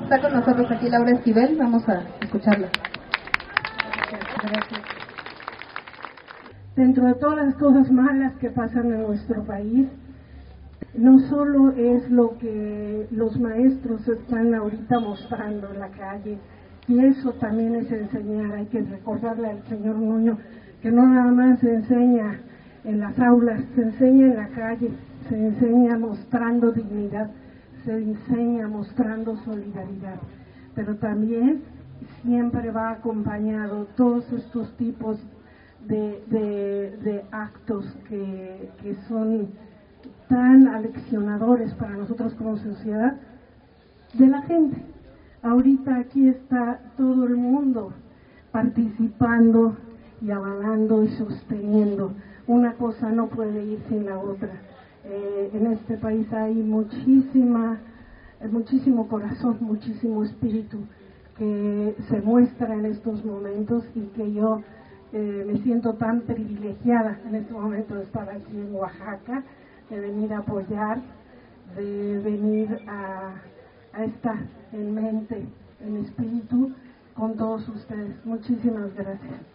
Está con nosotros aquí Laura Esquivel, vamos a escucharla. Gracias. Dentro de todas las cosas malas que pasan en nuestro país, no solo es lo que los maestros están ahorita mostrando en la calle, y eso también es enseñar. Hay que recordarle al señor Nuño que no nada más se enseña en las aulas, se enseña en la calle, se enseña mostrando dignidad, se enseña mostrando solidaridad, pero también siempre va acompañado todos estos tipos de actos que son tan aleccionadores para nosotros como sociedad, de la gente. Ahorita aquí está todo el mundo participando y avalando y sosteniendo. Una cosa no puede ir sin la otra. En este país hay muchísimo corazón, muchísimo espíritu que se muestra en estos momentos, y que yo me siento tan privilegiada en este momento de estar aquí en Oaxaca, de venir a apoyar, de venir a estar en mente, en espíritu con todos ustedes. Muchísimas gracias.